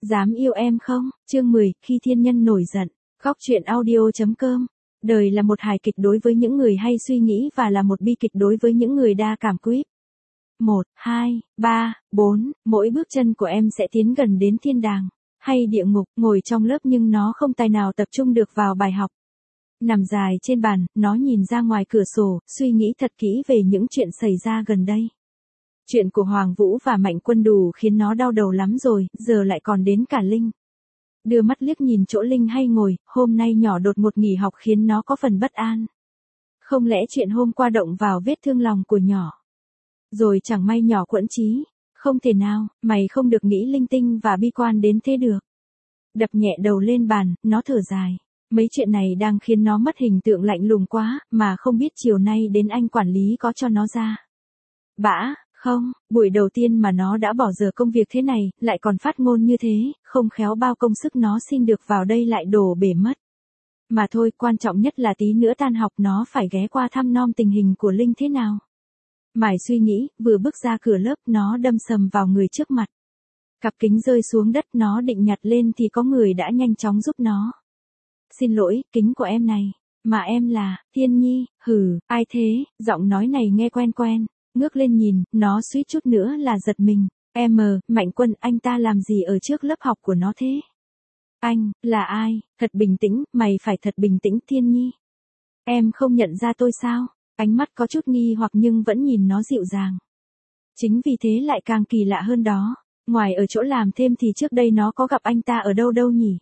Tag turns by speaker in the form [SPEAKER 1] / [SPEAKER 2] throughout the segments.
[SPEAKER 1] Dám yêu em không? Chương 10, khi thiên nhân nổi giận. Góc truyện audio.com. Đời là một hài kịch đối với những người hay suy nghĩ và là một bi kịch đối với những người đa cảm quýt. 1, 2, 3, 4, mỗi bước chân của em sẽ tiến gần đến thiên đàng, hay địa ngục, ngồi trong lớp nhưng nó không tài nào tập trung được vào bài học. Nằm dài trên bàn, nó nhìn ra ngoài cửa sổ, suy nghĩ thật kỹ về những chuyện xảy ra gần đây. Chuyện của Hoàng Vũ và Mạnh Quân đủ khiến nó đau đầu lắm rồi, giờ lại còn đến cả Linh. Đưa mắt liếc nhìn chỗ Linh hay ngồi, hôm nay nhỏ đột ngột nghỉ học khiến nó có phần bất an. Không lẽ chuyện hôm qua động vào vết thương lòng của nhỏ? Rồi chẳng may nhỏ quẫn chí. Không thể nào, mày không được nghĩ linh tinh và bi quan đến thế được. Đập nhẹ đầu lên bàn, nó thở dài. Mấy chuyện này đang khiến nó mất hình tượng lạnh lùng quá, mà không biết chiều nay đến anh quản lý có cho nó ra. Bã, không, buổi đầu tiên mà nó đã bỏ giờ công việc thế này, lại còn phát ngôn như thế, không khéo bao công sức nó xin được vào đây lại đổ bể mất. Mà thôi, quan trọng nhất là tí nữa tan học nó phải ghé qua thăm nom tình hình của Linh thế nào. Mải suy nghĩ, vừa bước ra cửa lớp nó đâm sầm vào người trước mặt. Cặp kính rơi xuống đất, nó định nhặt lên thì có người đã nhanh chóng giúp nó. Xin lỗi, kính của em này. Mà em là, Thiên Nhi, hừ, ai thế, giọng nói này nghe quen quen. Ngước lên nhìn, nó suýt chút nữa là giật mình. Mạnh Quân, anh ta làm gì ở trước lớp học của nó thế? Anh, là ai? Thật bình tĩnh, mày phải thật bình tĩnh Thiên Nhi. Em không nhận ra tôi sao? Ánh mắt có chút nghi hoặc nhưng vẫn nhìn nó dịu dàng. Chính vì thế lại càng kỳ lạ hơn đó. Ngoài ở chỗ làm thêm thì trước đây nó có gặp anh ta ở đâu đâu nhỉ?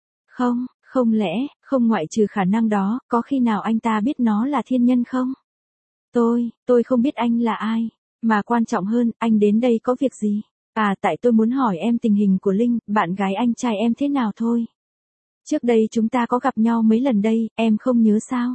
[SPEAKER 1] Không lẽ, không ngoại trừ khả năng đó, có khi nào anh ta biết nó là thiên nhân không? Tôi không biết anh là ai. Mà quan trọng hơn, anh đến đây có việc gì? À, tại tôi muốn hỏi em tình hình của Linh, bạn gái anh trai em thế nào thôi. Trước đây chúng ta có gặp nhau mấy lần đây, em không nhớ sao?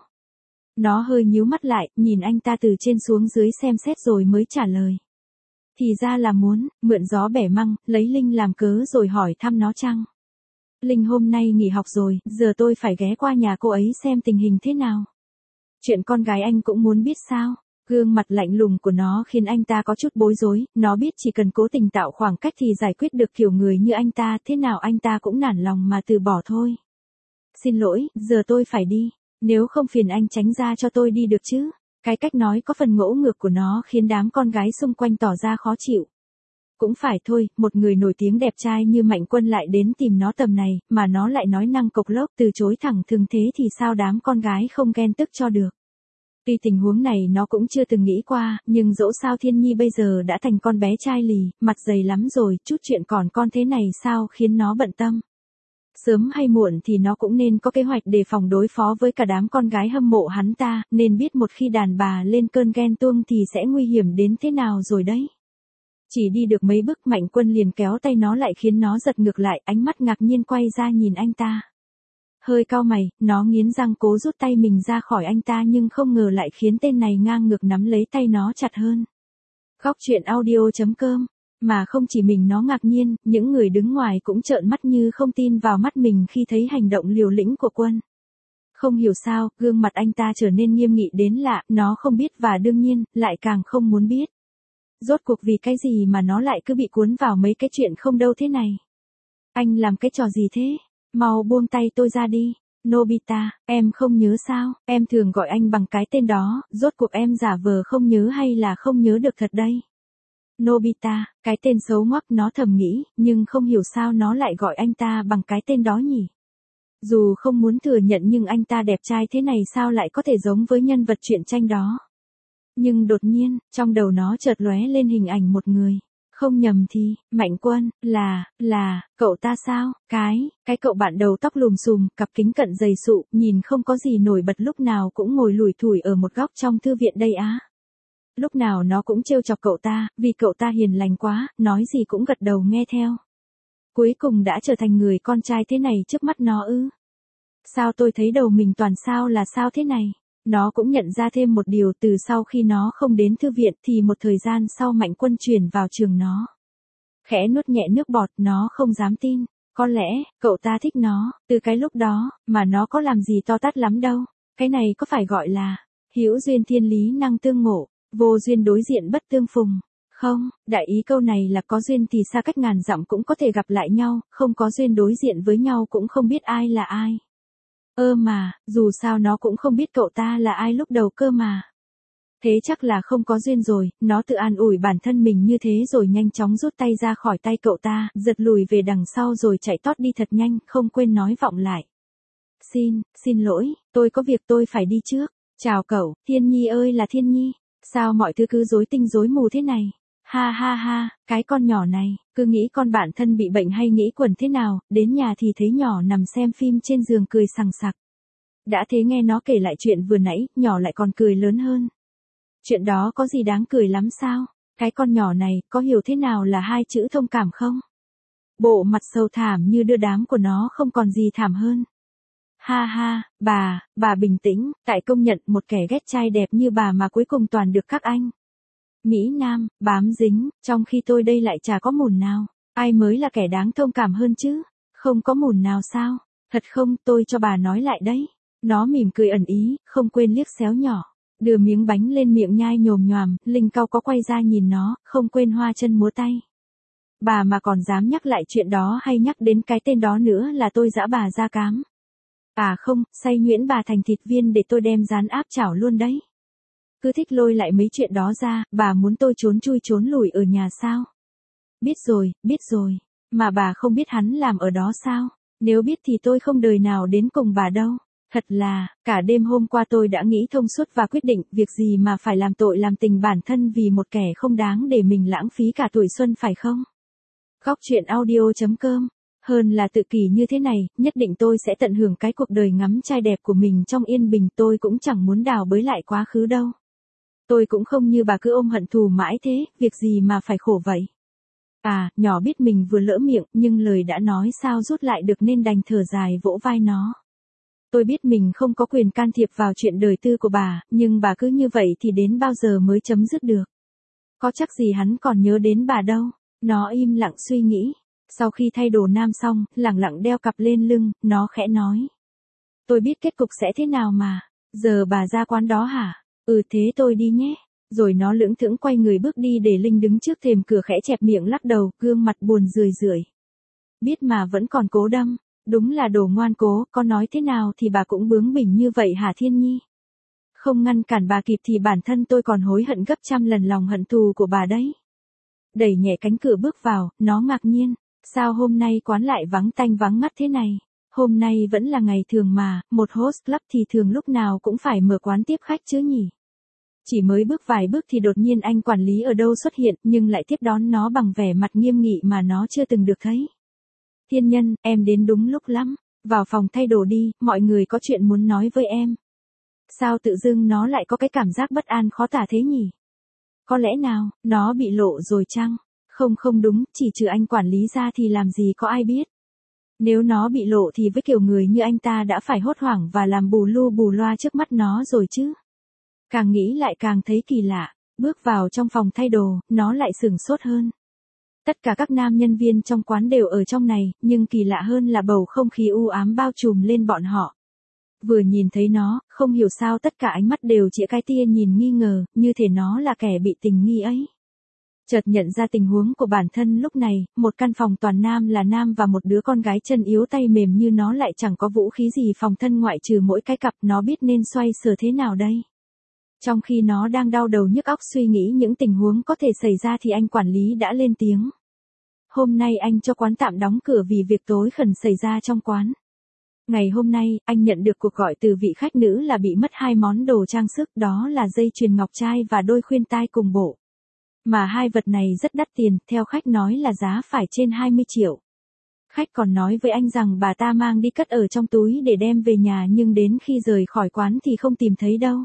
[SPEAKER 1] Nó hơi nhíu mắt lại, nhìn anh ta từ trên xuống dưới xem xét rồi mới trả lời. Thì ra là muốn, mượn gió bẻ măng, lấy Linh làm cớ rồi hỏi thăm nó chăng? Linh hôm nay nghỉ học rồi, giờ tôi phải ghé qua nhà cô ấy xem tình hình thế nào. Chuyện con gái anh cũng muốn biết sao? Gương mặt lạnh lùng của nó khiến anh ta có chút bối rối, nó biết chỉ cần cố tình tạo khoảng cách thì giải quyết được kiểu người như anh ta, thế nào anh ta cũng nản lòng mà từ bỏ thôi. Xin lỗi, giờ tôi phải đi, nếu không phiền anh tránh ra cho tôi đi được chứ? Cái cách nói có phần ngỗ ngược của nó khiến đám con gái xung quanh tỏ ra khó chịu. Cũng phải thôi, một người nổi tiếng đẹp trai như Mạnh Quân lại đến tìm nó tầm này, mà nó lại nói năng cộc lốc từ chối thẳng thừng thế thì sao đám con gái không ghen tức cho được. Tuy tình huống này nó cũng chưa từng nghĩ qua, nhưng dẫu sao Thiên Nhi bây giờ đã thành con bé trai lì, mặt dày lắm rồi, chút chuyện còn con thế này sao khiến nó bận tâm. Sớm hay muộn thì nó cũng nên có kế hoạch đề phòng đối phó với cả đám con gái hâm mộ hắn ta, nên biết một khi đàn bà lên cơn ghen tuông thì sẽ nguy hiểm đến thế nào rồi đấy. Chỉ đi được mấy bước Mạnh Quân liền kéo tay nó lại khiến nó giật ngược lại, ánh mắt ngạc nhiên quay ra nhìn anh ta. Hơi cau mày, nó nghiến răng cố rút tay mình ra khỏi anh ta nhưng không ngờ lại khiến tên này ngang ngược nắm lấy tay nó chặt hơn. Góc truyện audio.com. Mà không chỉ mình nó ngạc nhiên, những người đứng ngoài cũng trợn mắt như không tin vào mắt mình khi thấy hành động liều lĩnh của Quân. Không hiểu sao, gương mặt anh ta trở nên nghiêm nghị đến lạ, nó không biết và đương nhiên, lại càng không muốn biết. Rốt cuộc vì cái gì mà nó lại cứ bị cuốn vào mấy cái chuyện không đâu thế này? Anh làm cái trò gì thế? Mau buông tay tôi ra đi. Nobita, em không nhớ sao? Em thường gọi anh bằng cái tên đó, rốt cuộc em giả vờ không nhớ hay là không nhớ được thật đây? Nobita, cái tên xấu ngoắc nó thầm nghĩ, nhưng không hiểu sao nó lại gọi anh ta bằng cái tên đó nhỉ? Dù không muốn thừa nhận nhưng anh ta đẹp trai thế này sao lại có thể giống với nhân vật truyện tranh đó? Nhưng đột nhiên, trong đầu nó chợt lóe lên hình ảnh một người. Không nhầm thì, Mạnh Quân, là, cậu ta sao? Cái cậu bạn đầu tóc lùm xùm, cặp kính cận dày sụ, nhìn không có gì nổi bật lúc nào cũng ngồi lủi thủi ở một góc trong thư viện đây á. Lúc nào nó cũng trêu chọc cậu ta, vì cậu ta hiền lành quá, nói gì cũng gật đầu nghe theo. Cuối cùng đã trở thành người con trai thế này trước mắt nó ư? Sao tôi thấy đầu mình toàn sao là sao thế này? Nó cũng nhận ra thêm một điều từ sau khi nó không đến thư viện thì một thời gian sau Mạnh Quân chuyển vào trường nó. Khẽ nuốt nhẹ nước bọt nó không dám tin. Có lẽ, cậu ta thích nó, từ cái lúc đó, mà nó có làm gì to tát lắm đâu. Cái này có phải gọi là hữu duyên thiên lý năng tương ngộ, vô duyên đối diện bất tương phùng. Không, đại ý câu này là có duyên thì xa cách ngàn dặm cũng có thể gặp lại nhau, không có duyên đối diện với nhau cũng không biết ai là ai. Mà, dù sao nó cũng không biết cậu ta là ai lúc đầu cơ mà. Thế chắc là không có duyên rồi, nó tự an ủi bản thân mình như thế rồi nhanh chóng rút tay ra khỏi tay cậu ta, giật lùi về đằng sau rồi chạy tót đi thật nhanh, không quên nói vọng lại. Xin lỗi, tôi có việc tôi phải đi trước. Chào cậu, Thiên Nhi ơi là Thiên Nhi. Sao mọi thứ cứ rối tinh rối mù thế này? Ha ha ha, cái con nhỏ này, cứ nghĩ con bạn thân bị bệnh hay nghĩ quẩn thế nào, đến nhà thì thấy nhỏ nằm xem phim trên giường cười sằng sặc. Đã thế nghe nó kể lại chuyện vừa nãy, nhỏ lại còn cười lớn hơn. Chuyện đó có gì đáng cười lắm sao? Cái con nhỏ này, có hiểu thế nào là hai chữ thông cảm không? Bộ mặt sầu thảm như đưa đám của nó không còn gì thảm hơn. Ha ha, bà bình tĩnh, tại công nhận một kẻ ghét trai đẹp như bà mà cuối cùng toàn được các anh Mỹ Nam, bám dính, trong khi tôi đây lại chả có mùn nào. Ai mới là kẻ đáng thông cảm hơn chứ? Không có mùn nào sao? Thật không, tôi cho bà nói lại đấy. Nó mỉm cười ẩn ý, không quên liếc xéo nhỏ. Đưa miếng bánh lên miệng nhai nhồm nhoàm, Linh cau có quay ra nhìn nó, không quên hoa chân múa tay. Bà mà còn dám nhắc lại chuyện đó hay nhắc đến cái tên đó nữa là tôi giã bà ra cám. À không, xay nhuyễn bà thành thịt viên để tôi đem rán áp chảo luôn đấy. Cứ thích lôi lại mấy chuyện đó ra, bà muốn tôi trốn chui trốn lủi ở nhà sao? Biết rồi, mà bà không biết hắn làm ở đó sao? Nếu biết thì tôi không đời nào đến cùng bà đâu. Thật là, cả đêm hôm qua tôi đã nghĩ thông suốt và quyết định, việc gì mà phải làm tội làm tình bản thân vì một kẻ không đáng để mình lãng phí cả tuổi xuân phải không? Góc truyện audio.com. Hơn là tự kỷ như thế này, nhất định tôi sẽ tận hưởng cái cuộc đời ngắm trai đẹp của mình trong yên bình, tôi cũng chẳng muốn đào bới lại quá khứ đâu. Tôi cũng không như bà cứ ôm hận thù mãi thế, việc gì mà phải khổ vậy. À, nhỏ biết mình vừa lỡ miệng, nhưng lời đã nói sao rút lại được nên đành thở dài vỗ vai nó. Tôi biết mình không có quyền can thiệp vào chuyện đời tư của bà, nhưng bà cứ như vậy thì đến bao giờ mới chấm dứt được. Có chắc gì hắn còn nhớ đến bà đâu. Nó im lặng suy nghĩ. Sau khi thay đồ nam xong, lẳng lặng đeo cặp lên lưng, nó khẽ nói. Tôi biết kết cục sẽ thế nào mà. Giờ bà ra quán đó hả? Thế tôi đi nhé. Rồi nó lững thững quay người bước đi để Linh đứng trước thềm cửa khẽ chẹp miệng lắc đầu, gương mặt buồn rười rượi. Biết mà vẫn còn cố đâm. Đúng là đồ ngoan cố, có nói thế nào thì bà cũng bướng bỉnh như vậy hả Thiên Nhi? Không ngăn cản bà kịp thì bản thân tôi còn hối hận gấp trăm lần lòng hận thù của bà đấy. Đẩy nhẹ cánh cửa bước vào, nó ngạc nhiên. Sao hôm nay quán lại vắng tanh vắng ngắt thế này? Hôm nay vẫn là ngày thường mà, một host club thì thường lúc nào cũng phải mở quán tiếp khách chứ nhỉ? Chỉ mới bước vài bước thì đột nhiên anh quản lý ở đâu xuất hiện nhưng lại tiếp đón nó bằng vẻ mặt nghiêm nghị mà nó chưa từng được thấy. Thiên Nhân, em đến đúng lúc lắm. Vào phòng thay đồ đi, mọi người có chuyện muốn nói với em. Sao tự dưng nó lại có cái cảm giác bất an khó tả thế nhỉ? Có lẽ nào, nó bị lộ rồi chăng? Không đúng, chỉ trừ anh quản lý ra thì làm gì có ai biết. Nếu nó bị lộ thì với kiểu người như anh ta đã phải hốt hoảng và làm bù lu bù loa trước mắt nó rồi chứ. Càng nghĩ lại càng thấy kỳ lạ, bước vào trong phòng thay đồ, nó lại sửng sốt hơn. Tất cả các nam nhân viên trong quán đều ở trong này, nhưng kỳ lạ hơn là bầu không khí u ám bao trùm lên bọn họ. Vừa nhìn thấy nó, không hiểu sao tất cả ánh mắt đều chĩa cái tia nhìn nghi ngờ, như thể nó là kẻ bị tình nghi ấy. Chợt nhận ra tình huống của bản thân lúc này, một căn phòng toàn nam là nam và một đứa con gái chân yếu tay mềm như nó lại chẳng có vũ khí gì phòng thân ngoại trừ mỗi cái cặp, nó biết nên xoay sở thế nào đây. Trong khi nó đang đau đầu nhức óc suy nghĩ những tình huống có thể xảy ra thì anh quản lý đã lên tiếng. Hôm nay anh cho quán tạm đóng cửa vì việc tối khẩn xảy ra trong quán. Ngày hôm nay, anh nhận được cuộc gọi từ vị khách nữ là bị mất 2 món đồ trang sức, đó là dây chuyền ngọc trai và đôi khuyên tai cùng bộ. Mà hai vật này rất đắt tiền, theo khách nói là giá phải trên 20 triệu. Khách còn nói với anh rằng bà ta mang đi cất ở trong túi để đem về nhà nhưng đến khi rời khỏi quán thì không tìm thấy đâu.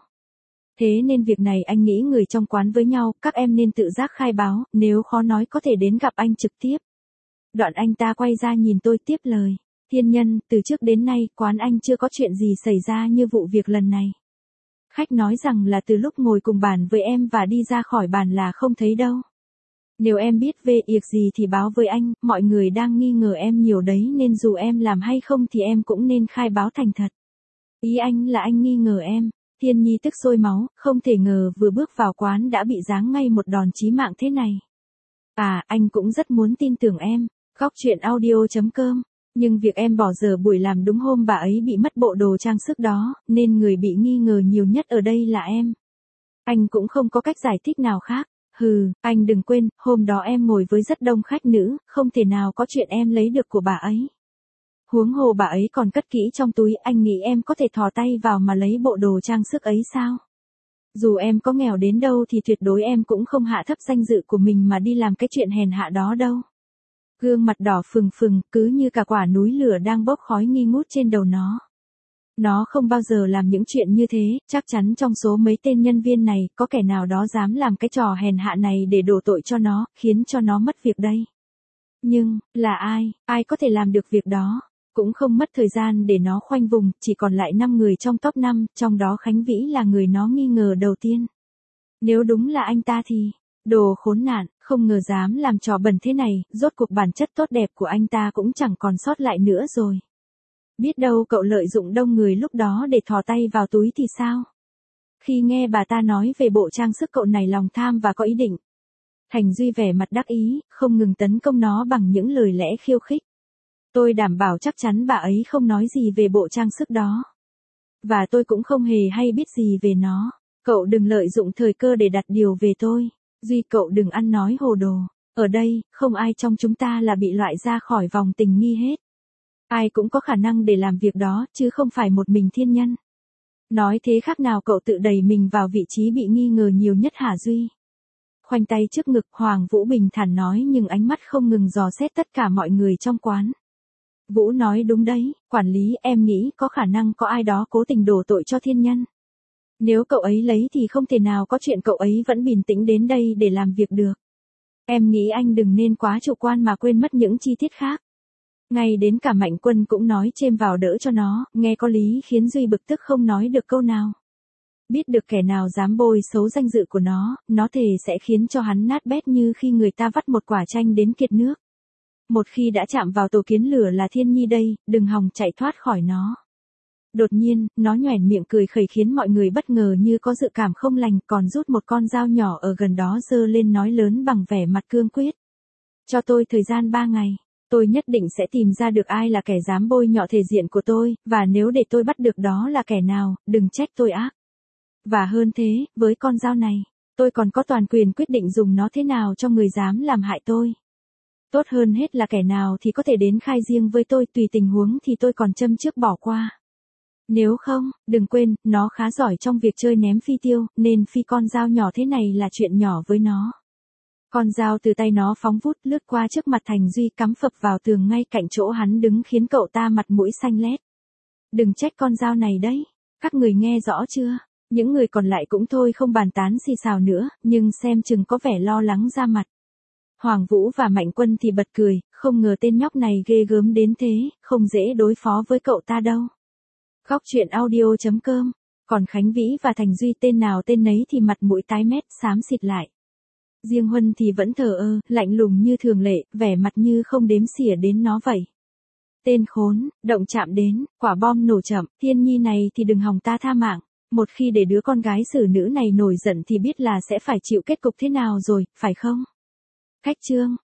[SPEAKER 1] Thế nên việc này anh nghĩ người trong quán với nhau, các em nên tự giác khai báo, nếu khó nói có thể đến gặp anh trực tiếp. Đoạn anh ta quay ra nhìn tôi tiếp lời. Thiên Nhân, từ trước đến nay, quán anh chưa có chuyện gì xảy ra như vụ việc lần này. Khách nói rằng là từ lúc ngồi cùng bàn với em và đi ra khỏi bàn là không thấy đâu. Nếu em biết về việc gì thì báo với anh, mọi người đang nghi ngờ em nhiều đấy nên dù em làm hay không thì em cũng nên khai báo thành thật. Ý anh là anh nghi ngờ em. Thiên Nhi tức sôi máu, không thể ngờ vừa bước vào quán đã bị giáng ngay một đòn chí mạng thế này. À, anh cũng rất muốn tin tưởng em. Góc truyện audio.com. Nhưng việc em bỏ giờ buổi làm đúng hôm bà ấy bị mất bộ đồ trang sức đó, nên người bị nghi ngờ nhiều nhất ở đây là em. Anh cũng không có cách giải thích nào khác. Hừ, anh đừng quên, hôm đó em ngồi với rất đông khách nữ, không thể nào có chuyện em lấy được của bà ấy. Huống hồ bà ấy còn cất kỹ trong túi, anh nghĩ em có thể thò tay vào mà lấy bộ đồ trang sức ấy sao? Dù em có nghèo đến đâu thì tuyệt đối em cũng không hạ thấp danh dự của mình mà đi làm cái chuyện hèn hạ đó đâu. Gương mặt đỏ phừng phừng, cứ như cả quả núi lửa đang bốc khói nghi ngút trên đầu nó. Nó không bao giờ làm những chuyện như thế, chắc chắn trong số mấy tên nhân viên này, có kẻ nào đó dám làm cái trò hèn hạ này để đổ tội cho nó, khiến cho nó mất việc đây. Nhưng, là ai có thể làm được việc đó? Cũng không mất thời gian để nó khoanh vùng, chỉ còn lại 5 người trong top 5, trong đó Khánh Vĩ là người nó nghi ngờ đầu tiên. Nếu đúng là anh ta thì, đồ khốn nạn, không ngờ dám làm trò bẩn thế này, rốt cuộc bản chất tốt đẹp của anh ta cũng chẳng còn sót lại nữa rồi. Biết đâu cậu lợi dụng đông người lúc đó để thò tay vào túi thì sao? Khi nghe bà ta nói về bộ trang sức cậu này lòng tham và có ý định. Thành Duy vẻ mặt đắc ý, không ngừng tấn công nó bằng những lời lẽ khiêu khích. Tôi đảm bảo chắc chắn bà ấy không nói gì về bộ trang sức đó. Và tôi cũng không hề hay biết gì về nó. Cậu đừng lợi dụng thời cơ để đặt điều về tôi. Duy, cậu đừng ăn nói hồ đồ. Ở đây, không ai trong chúng ta là bị loại ra khỏi vòng tình nghi hết. Ai cũng có khả năng để làm việc đó, chứ không phải một mình Thiên Nhân. Nói thế khác nào cậu tự đẩy mình vào vị trí bị nghi ngờ nhiều nhất hả Duy? Khoanh tay trước ngực, Hoàng Vũ bình thản nói, nhưng ánh mắt không ngừng dò xét tất cả mọi người trong quán. Vũ nói đúng đấy, quản lý, em nghĩ có khả năng có ai đó cố tình đổ tội cho Thiên Nhân. Nếu cậu ấy lấy thì không thể nào có chuyện cậu ấy vẫn bình tĩnh đến đây để làm việc được. Em nghĩ anh đừng nên quá chủ quan mà quên mất những chi tiết khác. Ngay đến cả Mạnh Quân cũng nói chêm vào đỡ cho nó, nghe có lý khiến Duy bực tức không nói được câu nào. Biết được kẻ nào dám bôi xấu danh dự của nó thề sẽ khiến cho hắn nát bét như khi người ta vắt một quả chanh đến kiệt nước. Một khi đã chạm vào tổ kiến lửa là Thiên Nhi đây, đừng hòng chạy thoát khỏi nó. Đột nhiên, nó nhoẻn miệng cười khẩy khiến mọi người bất ngờ như có dự cảm không lành, còn rút một con dao nhỏ ở gần đó giơ lên nói lớn bằng vẻ mặt cương quyết. Cho tôi thời gian 3 ngày. Tôi nhất định sẽ tìm ra được ai là kẻ dám bôi nhọ thể diện của tôi, và nếu để tôi bắt được đó là kẻ nào, đừng trách tôi ác. Và hơn thế, với con dao này, tôi còn có toàn quyền quyết định dùng nó thế nào cho người dám làm hại tôi. Tốt hơn hết là kẻ nào thì có thể đến khai riêng với tôi, tùy tình huống thì tôi còn châm trước bỏ qua. Nếu không, đừng quên, nó khá giỏi trong việc chơi ném phi tiêu, nên phi con dao nhỏ thế này là chuyện nhỏ với nó. Con dao từ tay nó phóng vút lướt qua trước mặt Thành Duy, cắm phập vào tường ngay cạnh chỗ hắn đứng khiến cậu ta mặt mũi xanh lét. Đừng trách con dao này đấy. Các người nghe rõ chưa? Những người còn lại cũng thôi không bàn tán xì xào nữa, nhưng xem chừng có vẻ lo lắng ra mặt. Hoàng Vũ và Mạnh Quân thì bật cười, không ngờ tên nhóc này ghê gớm đến thế, không dễ đối phó với cậu ta đâu. Góc truyện audio.com. Còn Khánh Vĩ và Thành Duy tên nào tên nấy thì mặt mũi tái mét, xám xịt lại. Riêng Huân thì vẫn thờ ơ, lạnh lùng như thường lệ, vẻ mặt như không đếm xỉa đến nó vậy. Tên khốn, động chạm đến, quả bom nổ chậm, Thiên Nhi này thì đừng hòng ta tha mạng. Một khi để đứa con gái xử nữ này nổi giận thì biết là sẽ phải chịu kết cục thế nào rồi, phải không? Khách trương,